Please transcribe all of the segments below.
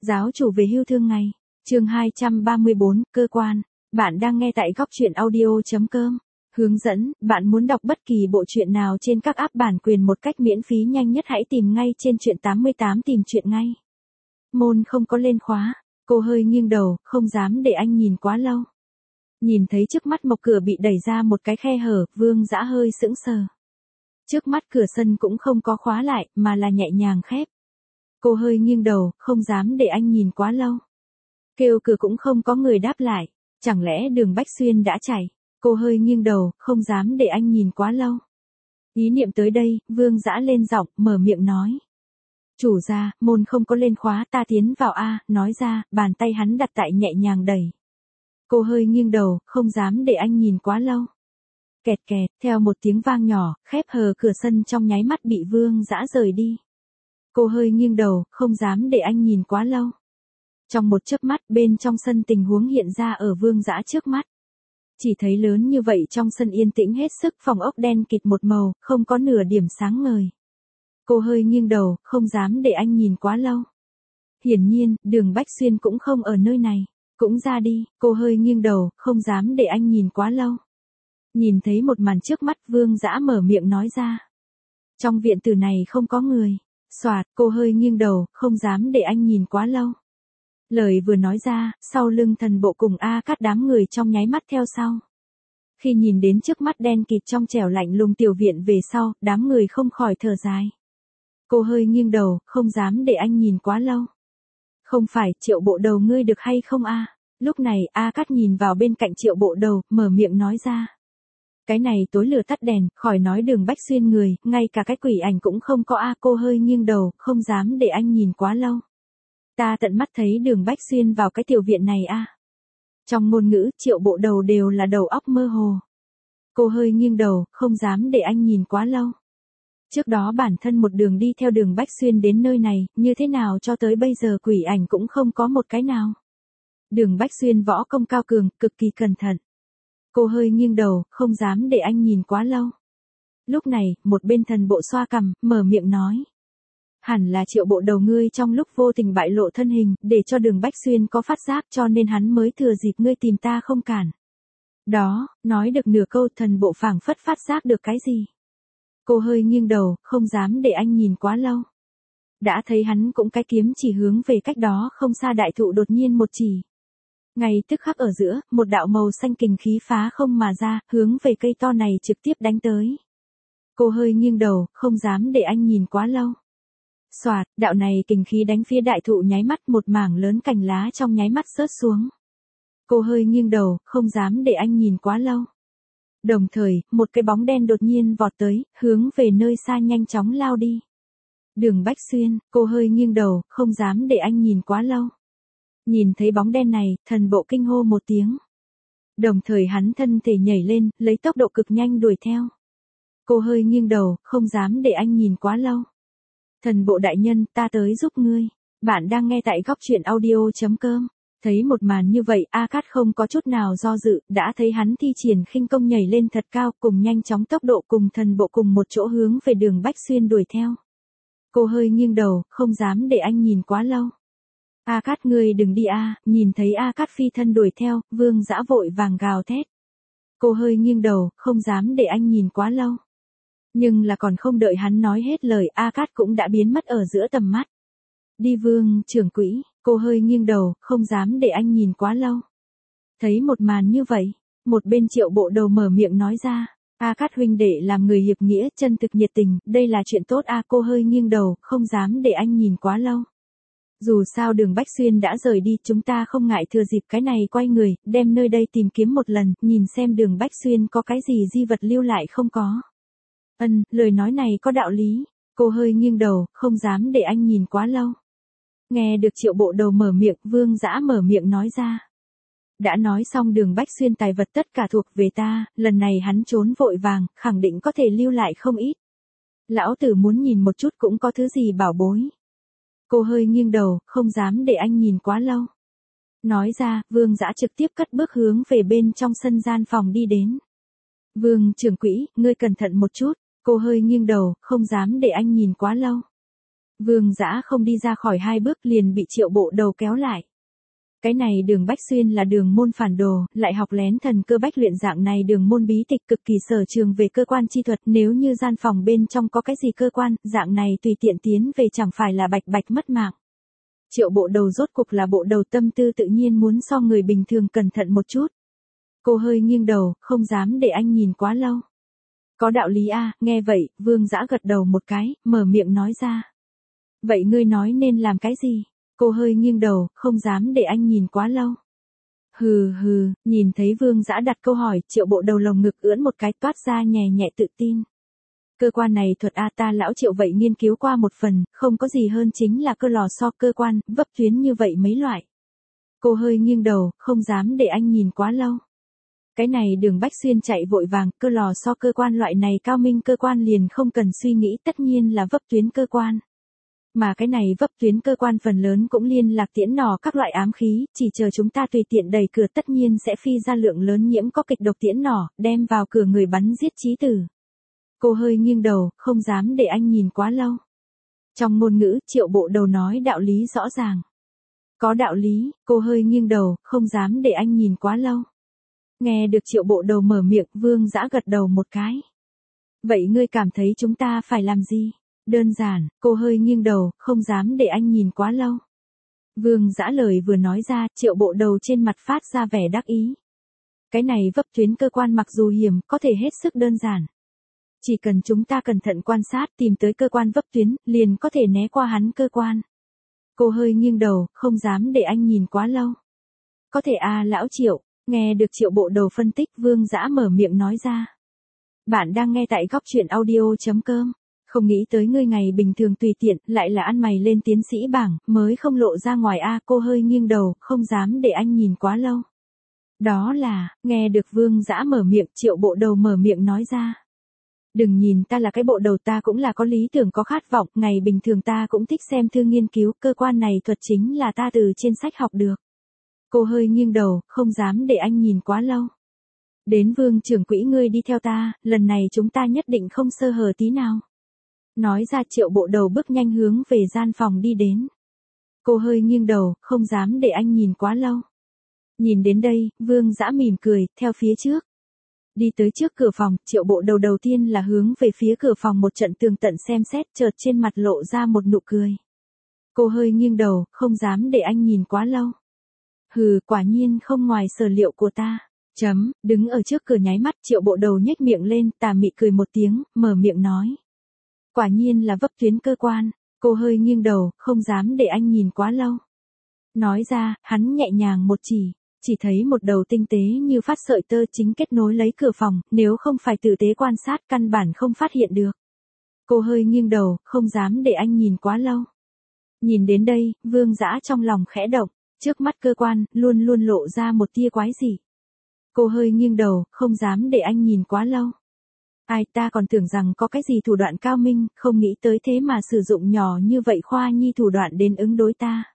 Giáo chủ về hưu thương ngày. Chương 234, cơ quan. Bạn đang nghe tại góc truyện audio.com. Hướng dẫn, bạn muốn đọc bất kỳ bộ truyện nào trên các app bản quyền một cách miễn phí nhanh nhất hãy tìm ngay trên truyện 88 tìm truyện ngay. Môn không có lên khóa, cô hơi nghiêng đầu, không dám để anh nhìn quá lâu. Nhìn thấy trước mắt một cửa bị đẩy ra một cái khe hở, Vương Dã hơi sững sờ. Trước mắt cửa sân cũng không có khóa lại, mà là nhẹ nhàng khép. Cô hơi nghiêng đầu, không dám để anh nhìn quá lâu. Kêu cửa cũng không có người đáp lại, chẳng lẽ Đường Bách Xuyên đã chạy? Cô hơi nghiêng đầu, không dám để anh nhìn quá lâu. Ý niệm tới đây, Vương Dã lên giọng, mở miệng nói. Chủ gia, môn không có lên khóa, ta tiến vào a, nói ra, bàn tay hắn đặt tại nhẹ nhàng đẩy. Cô hơi nghiêng đầu, không dám để anh nhìn quá lâu. Kẹt kẹt, theo một tiếng vang nhỏ, khép hờ cửa sân trong nháy mắt bị Vương Dã rời đi. Cô hơi nghiêng đầu, không dám để anh nhìn quá lâu. Trong một chớp mắt, bên trong sân tình huống hiện ra ở Vương Dã trước mắt. Chỉ thấy lớn như vậy trong sân yên tĩnh hết sức, phòng ốc đen kịt một màu, không có nửa điểm sáng ngời. Cô hơi nghiêng đầu, không dám để anh nhìn quá lâu. Hiển nhiên, Đường Bách Xuyên cũng không ở nơi này. Cũng ra đi, cô hơi nghiêng đầu, không dám để anh nhìn quá lâu. Nhìn thấy một màn trước mắt, Vương Dã mở miệng nói ra. Trong viện tử này không có người. Soạt, cô hơi nghiêng đầu, không dám để anh nhìn quá lâu. Lời vừa nói ra, sau lưng thần bộ cùng A Cát đám người trong nháy mắt theo sau. Khi nhìn đến trước mắt đen kịt trong trẻo lạnh lùng tiểu viện về sau, đám người không khỏi thở dài. Cô hơi nghiêng đầu, không dám để anh nhìn quá lâu. Không phải, Triệu Bộ Đầu ngươi được hay không a? Lúc này, A Cát nhìn vào bên cạnh Triệu Bộ Đầu, mở miệng nói ra. Cái này tối lửa tắt đèn, khỏi nói Đường Bách Xuyên người, ngay cả cái quỷ ảnh cũng không có a. Cô hơi nghiêng đầu, không dám để anh nhìn quá lâu. Ta tận mắt thấy Đường Bách Xuyên vào cái tiểu viện này a. Trong ngôn ngữ, Triệu Bộ Đầu đều là đầu óc mơ hồ. Cô hơi nghiêng đầu, không dám để anh nhìn quá lâu. Trước đó bản thân một đường đi theo Đường Bách Xuyên đến nơi này, như thế nào cho tới bây giờ quỷ ảnh cũng không có một cái nào. Đường Bách Xuyên võ công cao cường, cực kỳ cẩn thận. Cô hơi nghiêng đầu, không dám để anh nhìn quá lâu. Lúc này, một bên thần bộ xoa cằm, mở miệng nói. Hẳn là Triệu Bộ Đầu ngươi trong lúc vô tình bại lộ thân hình, để cho Đường Bách Xuyên có phát giác cho nên hắn mới thừa dịp ngươi tìm ta không cản. Đó, nói được nửa câu thần bộ phảng phất phát giác được cái gì. Cô hơi nghiêng đầu, không dám để anh nhìn quá lâu. Đã thấy hắn cũng cái kiếm chỉ hướng về cách đó không xa đại thụ đột nhiên một chỉ. Ngay tức khắc ở giữa, một đạo màu xanh kình khí phá không mà ra, hướng về cây to này trực tiếp đánh tới. Cô hơi nghiêng đầu, không dám để anh nhìn quá lâu. Soạt, đạo này kình khí đánh phía đại thụ nháy mắt, một mảng lớn cành lá trong nháy mắt rớt xuống. Cô hơi nghiêng đầu, không dám để anh nhìn quá lâu. Đồng thời, một cái bóng đen đột nhiên vọt tới, hướng về nơi xa nhanh chóng lao đi. Đường Bách Xuyên, cô hơi nghiêng đầu, không dám để anh nhìn quá lâu. Nhìn thấy bóng đen này, thần bộ kinh hô một tiếng. Đồng thời hắn thân thể nhảy lên, lấy tốc độ cực nhanh đuổi theo. Cô hơi nghiêng đầu, không dám để anh nhìn quá lâu. Thần bộ đại nhân, ta tới giúp ngươi. Bạn đang nghe tại góc truyện audio.com. Thấy một màn như vậy, A Cát không có chút nào do dự, đã thấy hắn thi triển khinh công nhảy lên thật cao, cùng nhanh chóng tốc độ cùng thần bộ cùng một chỗ hướng về Đường Bách Xuyên đuổi theo. Cô hơi nghiêng đầu, không dám để anh nhìn quá lâu. A Cát ngươi đừng đi a. Nhìn thấy A Cát phi thân đuổi theo, Vương Dã vội vàng gào thét. Cô hơi nghiêng đầu, không dám để anh nhìn quá lâu. Nhưng là còn không đợi hắn nói hết lời, A Cát cũng đã biến mất ở giữa tầm mắt. Đi Vương trưởng quỹ, cô hơi nghiêng đầu, không dám để anh nhìn quá lâu. Thấy một màn như vậy, một bên Triệu Bộ Đầu mở miệng nói ra. A Cát huynh đệ làm người hiệp nghĩa, chân thực nhiệt tình, đây là chuyện tốt a. Cô hơi nghiêng đầu, không dám để anh nhìn quá lâu. Dù sao Đường Bách Xuyên đã rời đi, chúng ta không ngại thừa dịp cái này quay người, đem nơi đây tìm kiếm một lần, nhìn xem Đường Bách Xuyên có cái gì di vật lưu lại không có. Lời nói này có đạo lý. Cô hơi nghiêng đầu, không dám để anh nhìn quá lâu. Nghe được Triệu Bộ Đầu mở miệng, Vương Dã mở miệng nói ra. Đã nói xong Đường Bách Xuyên tài vật tất cả thuộc về ta, lần này hắn trốn vội vàng, khẳng định có thể lưu lại không ít. Lão tử muốn nhìn một chút cũng có thứ gì bảo bối. Cô hơi nghiêng đầu, không dám để anh nhìn quá lâu. Nói ra, Vương Dã trực tiếp cất bước hướng về bên trong sân gian phòng đi đến. Vương trưởng quỹ, ngươi cẩn thận một chút. Cô hơi nghiêng đầu, không dám để anh nhìn quá lâu. Vương Dã không đi ra khỏi 2 bước liền bị Triệu Bộ Đầu kéo lại. Cái này Đường Bách Xuyên là đường môn phản đồ, lại học lén thần cơ bách luyện dạng này đường môn bí tịch cực kỳ sở trường về cơ quan chi thuật, nếu như gian phòng bên trong có cái gì cơ quan, dạng này tùy tiện tiến về chẳng phải là bạch bạch mất mạng. Triệu Bộ Đầu rốt cuộc là bộ đầu tâm tư tự nhiên muốn so người bình thường cẩn thận một chút. Cô hơi nghiêng đầu, không dám để anh nhìn quá lâu. Có đạo lý a, nghe vậy, Vương Dã gật đầu một cái, mở miệng nói ra. Vậy ngươi nói nên làm cái gì? Cô hơi nghiêng đầu, không dám để anh nhìn quá lâu. Hừ hừ, nhìn thấy Vương Dã đặt câu hỏi, Triệu Bộ Đầu lồng ngực ưỡn một cái toát ra nhẹ nhẹ tự tin. Cơ quan này thuật a ta lão Triệu vậy nghiên cứu qua một phần, không có gì hơn chính là cơ lò xo cơ quan, vấp tuyến như vậy mấy loại. Cô hơi nghiêng đầu, không dám để anh nhìn quá lâu. Cái này Đường Bách Xuyên chạy vội vàng, cơ lò xo cơ quan loại này cao minh cơ quan liền không cần suy nghĩ tất nhiên là vấp tuyến cơ quan. Mà cái này vấp tuyến cơ quan phần lớn cũng liên lạc tiễn nỏ các loại ám khí, chỉ chờ chúng ta tùy tiện đẩy cửa tất nhiên sẽ phi ra lượng lớn nhiễm có kịch độc tiễn nỏ, đem vào cửa người bắn giết chí tử. Cô hơi nghiêng đầu, không dám để anh nhìn quá lâu. Trong ngôn ngữ, Triệu Bộ Đầu nói đạo lý rõ ràng. Có đạo lý, cô hơi nghiêng đầu, không dám để anh nhìn quá lâu. Nghe được Triệu Bộ Đầu mở miệng, Vương Dã gật đầu một cái. Vậy ngươi cảm thấy chúng ta phải làm gì? Đơn giản, cô hơi nghiêng đầu, không dám để anh nhìn quá lâu. Vương Dã lời vừa nói ra, Triệu Bộ Đầu trên mặt phát ra vẻ đắc ý. Cái này vấp tuyến cơ quan mặc dù hiểm, có thể hết sức đơn giản. Chỉ cần chúng ta cẩn thận quan sát tìm tới cơ quan vấp tuyến, liền có thể né qua hắn cơ quan. Cô hơi nghiêng đầu, không dám để anh nhìn quá lâu. Có thể à lão Triệu, nghe được Triệu Bộ Đầu phân tích, Vương Dã mở miệng nói ra. Bạn đang nghe tại góc truyện audio.com. Không nghĩ tới ngươi ngày bình thường tùy tiện, lại là ăn mày lên tiến sĩ bảng, mới không lộ ra ngoài a. Cô hơi nghiêng đầu, không dám để anh nhìn quá lâu. Đó là, nghe được Vương Dã mở miệng, Triệu Bộ Đầu mở miệng nói ra. Đừng nhìn ta là cái bộ đầu, ta cũng là có lý tưởng có khát vọng, ngày bình thường ta cũng thích xem thư nghiên cứu, cơ quan này thuật chính là ta từ trên sách học được. Cô hơi nghiêng đầu, không dám để anh nhìn quá lâu. Đến Vương trưởng quỹ ngươi đi theo ta, lần này chúng ta nhất định không sơ hở tí nào. Nói ra Triệu Bộ Đầu bước nhanh hướng về gian phòng đi đến. Cô hơi nghiêng đầu, không dám để anh nhìn quá lâu. Nhìn đến đây, Vương Dã mỉm cười, theo phía trước. Đi tới trước cửa phòng, Triệu Bộ Đầu đầu tiên là hướng về phía cửa phòng một trận tường tận xem xét, chợt trên mặt lộ ra một nụ cười. Cô hơi nghiêng đầu, không dám để anh nhìn quá lâu. Hừ, quả nhiên không ngoài sở liệu của ta. Đứng ở trước cửa nháy mắt, Triệu Bộ Đầu nhếch miệng lên, tà mị cười một tiếng, mở miệng nói. Quả nhiên là vấp tuyến cơ quan. Cô hơi nghiêng đầu, không dám để anh nhìn quá lâu. Nói ra, hắn nhẹ nhàng một chỉ thấy một đầu tinh tế như phát sợi tơ chính kết nối lấy cửa phòng, nếu không phải tử tế quan sát căn bản không phát hiện được. Cô hơi nghiêng đầu, không dám để anh nhìn quá lâu. Nhìn đến đây, Vương Dã trong lòng khẽ động, trước mắt cơ quan, luôn luôn lộ ra một tia quái dị. Cô hơi nghiêng đầu, không dám để anh nhìn quá lâu. Ai ta còn tưởng rằng có cái gì thủ đoạn cao minh, không nghĩ tới thế mà sử dụng nhỏ như vậy khoa nhi thủ đoạn đến ứng đối ta.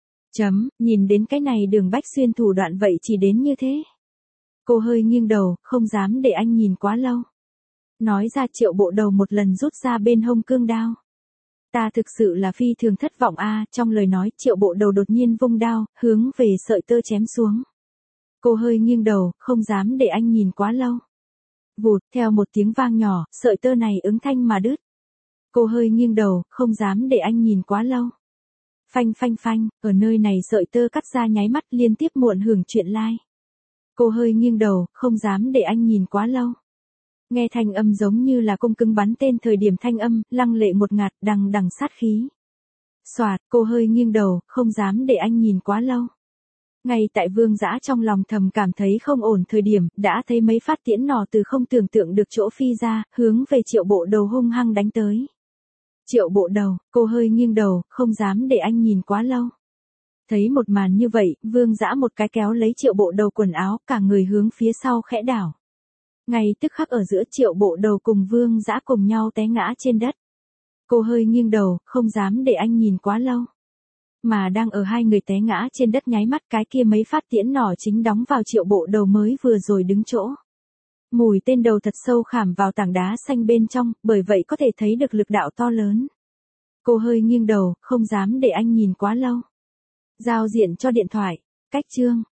Nhìn đến cái này Đường Bách Xuyên thủ đoạn vậy chỉ đến như thế. Cô hơi nghiêng đầu, không dám để anh nhìn quá lâu. Nói ra Triệu Bộ Đầu một lần rút ra bên hông cương đao. Ta thực sự là phi thường thất vọng a. Trong lời nói, Triệu Bộ Đầu đột nhiên vung đao, hướng về sợi tơ chém xuống. Cô hơi nghiêng đầu, không dám để anh nhìn quá lâu. Vụt, theo một tiếng vang nhỏ, sợi tơ này ứng thanh mà đứt. Cô hơi nghiêng đầu, không dám để anh nhìn quá lâu. Phanh phanh phanh, ở nơi này sợi tơ cắt ra nháy mắt liên tiếp muộn hưởng chuyện lai. Cô hơi nghiêng đầu, không dám để anh nhìn quá lâu. Nghe thanh âm giống như là cung cứng bắn tên thời điểm thanh âm, lăng lệ một ngạt, đằng đằng sát khí. Xoạt, cô hơi nghiêng đầu, không dám để anh nhìn quá lâu. Ngay tại Vương Dã trong lòng thầm cảm thấy không ổn thời điểm, đã thấy mấy phát tiễn nỏ từ không tưởng tượng được chỗ phi ra, hướng về Triệu Bộ Đầu hung hăng đánh tới. Triệu Bộ Đầu, cô hơi nghiêng đầu, không dám để anh nhìn quá lâu. Thấy một màn như vậy, Vương Dã một cái kéo lấy Triệu Bộ Đầu quần áo, cả người hướng phía sau khẽ đảo. Ngay tức khắc ở giữa Triệu Bộ Đầu cùng Vương Dã cùng nhau té ngã trên đất. Cô hơi nghiêng đầu, không dám để anh nhìn quá lâu. Mà đang ở hai người té ngã trên đất nháy mắt, cái kia mấy phát tiễn nỏ chính đóng vào Triệu Bộ Đầu mới vừa rồi đứng chỗ. Mùi tên đầu thật sâu khảm vào tảng đá xanh bên trong, bởi vậy có thể thấy được lực đạo to lớn. Cô hơi nghiêng đầu, không dám để anh nhìn quá lâu. Giao diện cho điện thoại. Cách chương.